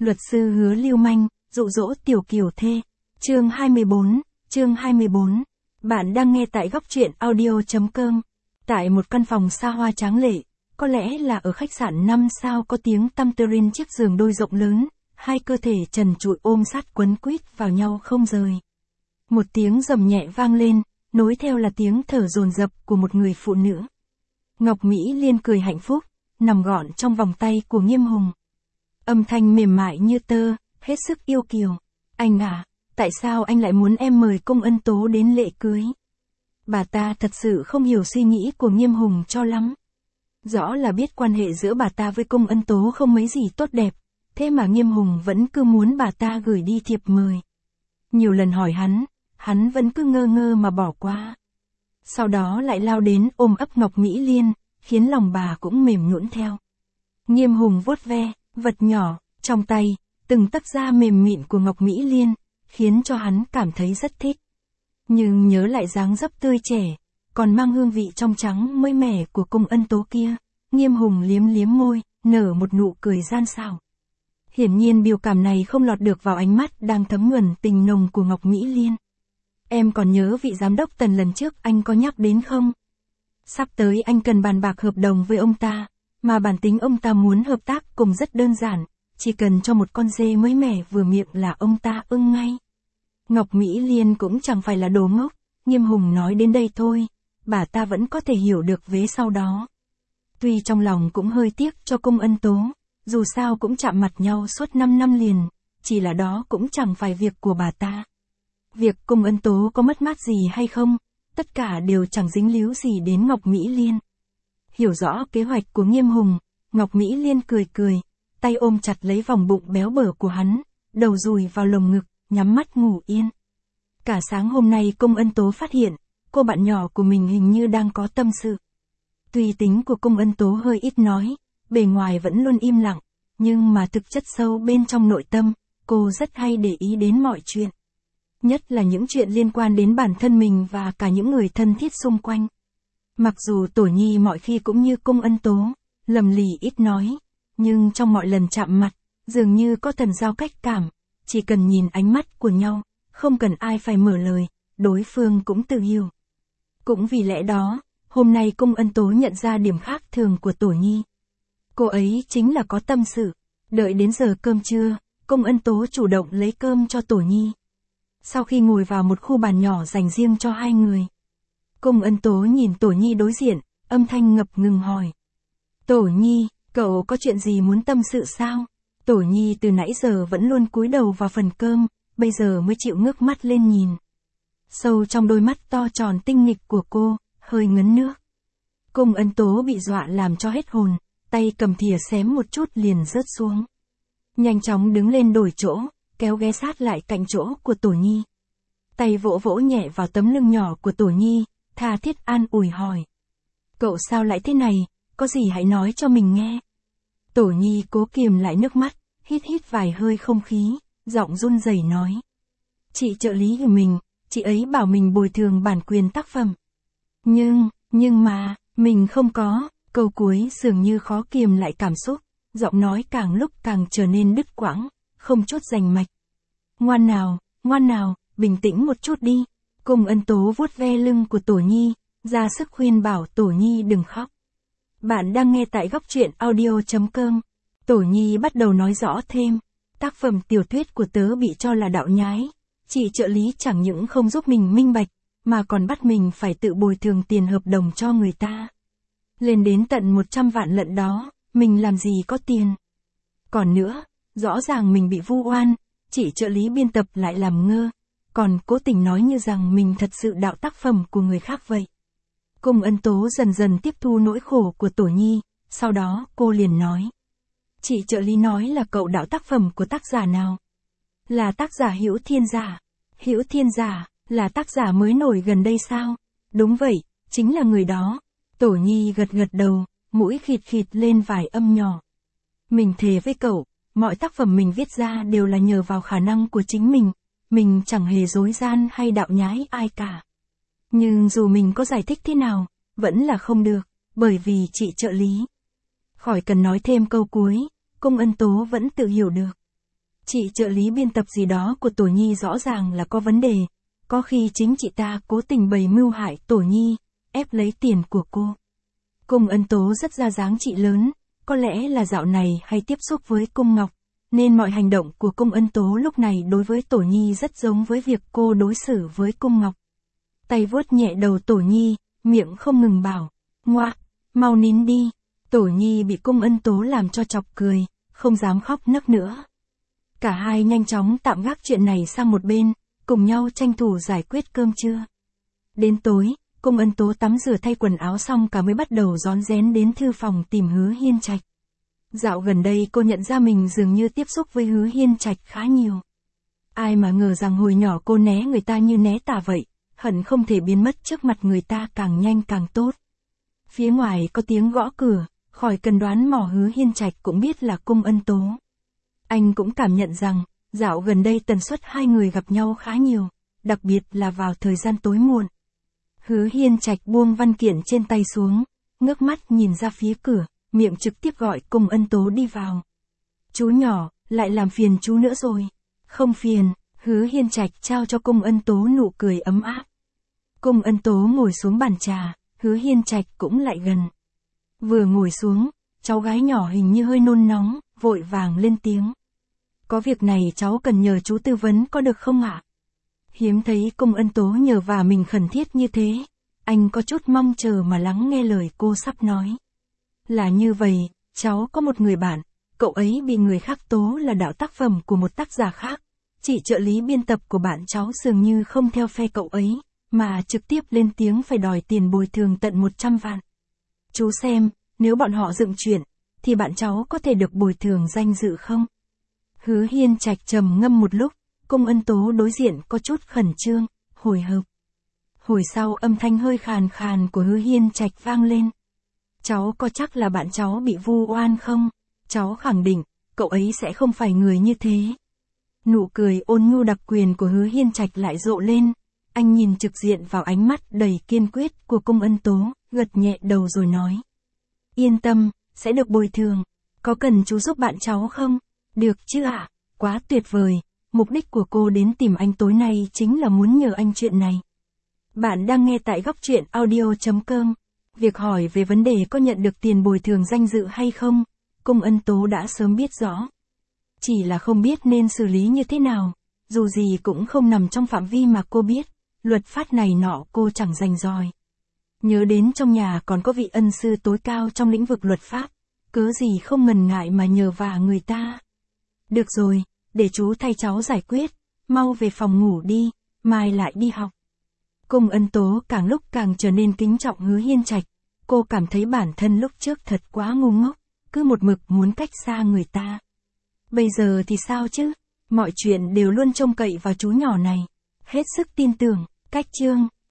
Luật sư hứa lưu manh, dụ dỗ tiểu kiều thê. Chương 24. Bạn đang nghe tại góc truyện audio.com. Tại một căn phòng xa hoa tráng lệ, có lẽ là ở khách sạn 5 sao có tiếng tăm tơ rin chiếc giường đôi rộng lớn, hai cơ thể trần trụi ôm sát quấn quýt vào nhau không rời. Một tiếng rầm nhẹ vang lên, nối theo là tiếng thở dồn dập của một người phụ nữ. Ngọc Mỹ Liên cười hạnh phúc, nằm gọn trong vòng tay của Nghiêm Hùng. Âm thanh mềm mại như tơ, hết sức yêu kiều. Anh à, tại sao anh lại muốn em mời Cung Ân Tố đến lễ cưới? Bà ta thật sự không hiểu suy nghĩ của Nghiêm Hùng cho lắm. Rõ là biết quan hệ giữa bà ta với Cung Ân Tố không mấy gì tốt đẹp, thế mà Nghiêm Hùng vẫn cứ muốn bà ta gửi đi thiệp mời. Nhiều lần hỏi hắn vẫn cứ ngơ ngơ mà bỏ qua. Sau đó lại lao đến ôm ấp Ngọc Mỹ Liên, khiến lòng bà cũng mềm nhũn theo. Nghiêm Hùng vuốt ve, vật nhỏ, trong tay, từng tấc da mềm mịn của Ngọc Mỹ Liên, khiến cho hắn cảm thấy rất thích. Nhưng nhớ lại dáng dấp tươi trẻ, còn mang hương vị trong trắng mới mẻ của Cung Ân Tố kia, Nghiêm Hùng liếm liếm môi, nở một nụ cười gian xảo. Hiển nhiên biểu cảm này không lọt được vào ánh mắt đang thấm nhuần tình nồng của Ngọc Mỹ Liên. Em còn nhớ vị giám đốc Tần lần trước anh có nhắc đến không? Sắp tới anh cần bàn bạc hợp đồng với ông ta, mà bản tính ông ta muốn hợp tác cùng rất đơn giản, chỉ cần cho một con dê mới mẻ vừa miệng là ông ta ưng ngay. Ngọc Mỹ Liên cũng chẳng phải là đồ ngốc, Nghiêm Hùng nói đến đây thôi, bà ta vẫn có thể hiểu được vế sau đó. Tuy trong lòng cũng hơi tiếc cho Cung Ân Tố, dù sao cũng chạm mặt nhau suốt 5 năm liền, chỉ là đó cũng chẳng phải việc của bà ta. Việc Cung Ân Tố có mất mát gì hay không, tất cả đều chẳng dính líu gì đến Ngọc Mỹ Liên. Hiểu rõ kế hoạch của Nghiêm Hùng, Ngọc Mỹ Liên cười cười, tay ôm chặt lấy vòng bụng béo bở của hắn, đầu dùi vào lồng ngực, nhắm mắt ngủ yên. Cả sáng hôm nay Cung Ân Tố phát hiện, cô bạn nhỏ của mình hình như đang có tâm sự. Tuy tính của Cung Ân Tố hơi ít nói, bề ngoài vẫn luôn im lặng, nhưng mà thực chất sâu bên trong nội tâm, cô rất hay để ý đến mọi chuyện. Nhất là những chuyện liên quan đến bản thân mình và cả những người thân thiết xung quanh. Mặc dù Tổ Nhi mọi khi cũng như Cung Ân Tố, lầm lì ít nói, nhưng trong mọi lần chạm mặt, dường như có thần giao cách cảm, chỉ cần nhìn ánh mắt của nhau, không cần ai phải mở lời, đối phương cũng tự hiểu. Cũng vì lẽ đó, hôm nay Cung Ân Tố nhận ra điểm khác thường của Tổ Nhi. Cô ấy chính là có tâm sự. Đợi đến giờ cơm trưa, Cung Ân Tố chủ động lấy cơm cho Tổ Nhi. Sau khi ngồi vào một khu bàn nhỏ dành riêng cho hai người, Cung Ân Tố nhìn Tổ Nhi đối diện, âm thanh ngập ngừng hỏi. Tổ Nhi, cậu có chuyện gì muốn tâm sự sao? Tổ Nhi từ nãy giờ vẫn luôn cúi đầu vào phần cơm, bây giờ mới chịu ngước mắt lên nhìn. Sâu trong đôi mắt to tròn tinh nghịch của cô, hơi ngấn nước. Cung Ân Tố bị dọa làm cho hết hồn, tay cầm thìa xém một chút liền rớt xuống. Nhanh chóng đứng lên đổi chỗ, kéo ghé sát lại cạnh chỗ của Tổ Nhi. Tay vỗ vỗ nhẹ vào tấm lưng nhỏ của Tổ Nhi, tha thiết an ủi hỏi. Cậu sao lại thế này, có gì hãy nói cho mình nghe. Tổ Nhi cố kiềm lại nước mắt, hít vài hơi không khí, giọng run rẩy nói. Chị trợ lý của mình, chị ấy bảo mình bồi thường bản quyền tác phẩm. Nhưng mà, mình không có, câu cuối dường như khó kiềm lại cảm xúc, giọng nói càng lúc càng trở nên đứt quãng, không chút rành mạch. Ngoan nào, bình tĩnh một chút đi. Cung Ân Tố vuốt ve lưng của Tổ Nhi, ra sức khuyên bảo Tổ Nhi đừng khóc. Bạn đang nghe tại góc truyện audio.com. Tổ Nhi bắt đầu nói rõ thêm. Tác phẩm tiểu thuyết của tớ bị cho là đạo nhái. Chị trợ lý chẳng những không giúp mình minh bạch, mà còn bắt mình phải tự bồi thường tiền hợp đồng cho người ta. Lên đến tận 100 vạn lận đó, mình làm gì có tiền. Còn nữa, rõ ràng mình bị vu oan, chị trợ lý biên tập lại làm ngơ, còn cố tình nói như rằng mình thật sự đạo tác phẩm của người khác vậy. Cung Ân Tố dần dần tiếp thu nỗi khổ của Tổ Nhi, sau đó cô liền nói. Chị trợ lý nói là cậu đạo tác phẩm của tác giả nào? Là tác giả Hữu Thiên Giả. Hữu Thiên Giả, là tác giả mới nổi gần đây sao? Đúng vậy, chính là người đó. Tổ Nhi gật đầu, mũi khịt lên vài âm nhỏ. Mình thề với cậu, mọi tác phẩm mình viết ra đều là nhờ vào khả năng của chính mình chẳng hề dối gian hay đạo nhái ai cả. Nhưng dù mình có giải thích thế nào, vẫn là không được, bởi vì chị trợ lý. Khỏi cần nói thêm câu cuối, Cung Ân Tố vẫn tự hiểu được. Chị trợ lý biên tập gì đó của Tổ Nhi rõ ràng là có vấn đề, có khi chính chị ta cố tình bày mưu hại Tổ Nhi, ép lấy tiền của cô. Cung Ân Tố rất ra dáng chị lớn, có lẽ là dạo này hay tiếp xúc với Cung Ngọc, nên mọi hành động của Cung Ân Tố lúc này đối với Tổ Nhi rất giống với việc cô đối xử với Cung Ngọc. Tay vuốt nhẹ đầu Tổ Nhi, miệng không ngừng bảo, ngoa, mau nín đi. Tổ Nhi bị Cung Ân Tố làm cho chọc cười, không dám khóc nấc nữa. Cả hai nhanh chóng tạm gác chuyện này sang một bên, cùng nhau tranh thủ giải quyết cơm trưa. Đến tối, Cung Ân Tố tắm rửa thay quần áo xong cả mới bắt đầu rón rén đến thư phòng tìm Hứa Hiên Trạch. Dạo gần đây cô nhận ra mình dường như tiếp xúc với Hứa Hiên Trạch khá nhiều. Ai mà ngờ rằng hồi nhỏ cô né người ta như né tà vậy, hận không thể biến mất trước mặt người ta càng nhanh càng tốt. Phía ngoài có tiếng gõ cửa, khỏi cần đoán mò Hứa Hiên Trạch cũng biết là Cung Ân Tố. Anh cũng cảm nhận rằng, dạo gần đây tần suất hai người gặp nhau khá nhiều, đặc biệt là vào thời gian tối muộn. Hứa Hiên Trạch buông văn kiện trên tay xuống, ngước mắt nhìn ra phía cửa, miệng trực tiếp gọi Cung Ân Tố đi vào. Chú nhỏ, lại làm phiền chú nữa rồi. Không phiền, Hứa Hiên Trạch trao cho Cung Ân Tố nụ cười ấm áp. Cung Ân Tố ngồi xuống bàn trà, Hứa Hiên Trạch cũng lại gần. Vừa ngồi xuống, cháu gái nhỏ hình như hơi nôn nóng, vội vàng lên tiếng. Có việc này cháu cần nhờ chú tư vấn có được không ạ? Hiếm thấy Cung Ân Tố nhờ vả mình khẩn thiết như thế, anh có chút mong chờ mà lắng nghe lời cô sắp nói. Là như vậy, cháu có một người bạn, cậu ấy bị người khác tố là đạo tác phẩm của một tác giả khác. Chị trợ lý biên tập của bạn cháu dường như không theo phe cậu ấy, mà trực tiếp lên tiếng phải đòi tiền bồi thường tận 100 vạn. Chú xem, nếu bọn họ dựng chuyện, thì bạn cháu có thể được bồi thường danh dự không? Hứa Hiên Trạch trầm ngâm một lúc, Cung Ân Tố đối diện có chút khẩn trương, hồi hộp. Hồi sau âm thanh hơi khàn khàn của Hứa Hiên Trạch vang lên. Cháu có chắc là bạn cháu bị vu oan không? Cháu khẳng định, cậu ấy sẽ không phải người như thế. Nụ cười ôn nhu đặc quyền của Hứa Hiên Trạch lại rộ lên, anh nhìn trực diện vào ánh mắt đầy kiên quyết của Cung Ân Tố, gật nhẹ đầu rồi nói. Yên tâm, sẽ được bồi thường. Có cần chú giúp bạn cháu không? Được chứ ạ, quá tuyệt vời. Mục đích của cô đến tìm anh tối nay chính là muốn nhờ anh chuyện này. Bạn đang nghe tại góc truyện audio.com. Việc hỏi về vấn đề có nhận được tiền bồi thường danh dự hay không, Cung Ân Tố đã sớm biết rõ. Chỉ là không biết nên xử lý như thế nào, dù gì cũng không nằm trong phạm vi mà cô biết, luật pháp này nọ cô chẳng rành ròi. Nhớ đến trong nhà còn có vị ân sư tối cao trong lĩnh vực luật pháp, cớ gì không ngần ngại mà nhờ vả người ta. Được rồi, để chú thay cháu giải quyết, mau về phòng ngủ đi, mai lại đi học. Cung Ân Tố càng lúc càng trở nên kính trọng Hứa Hiên Trạch, cô cảm thấy bản thân lúc trước thật quá ngu ngốc, cứ một mực muốn cách xa người ta. Bây giờ thì sao chứ, mọi chuyện đều luôn trông cậy vào chú nhỏ này, hết sức tin tưởng. Cách chương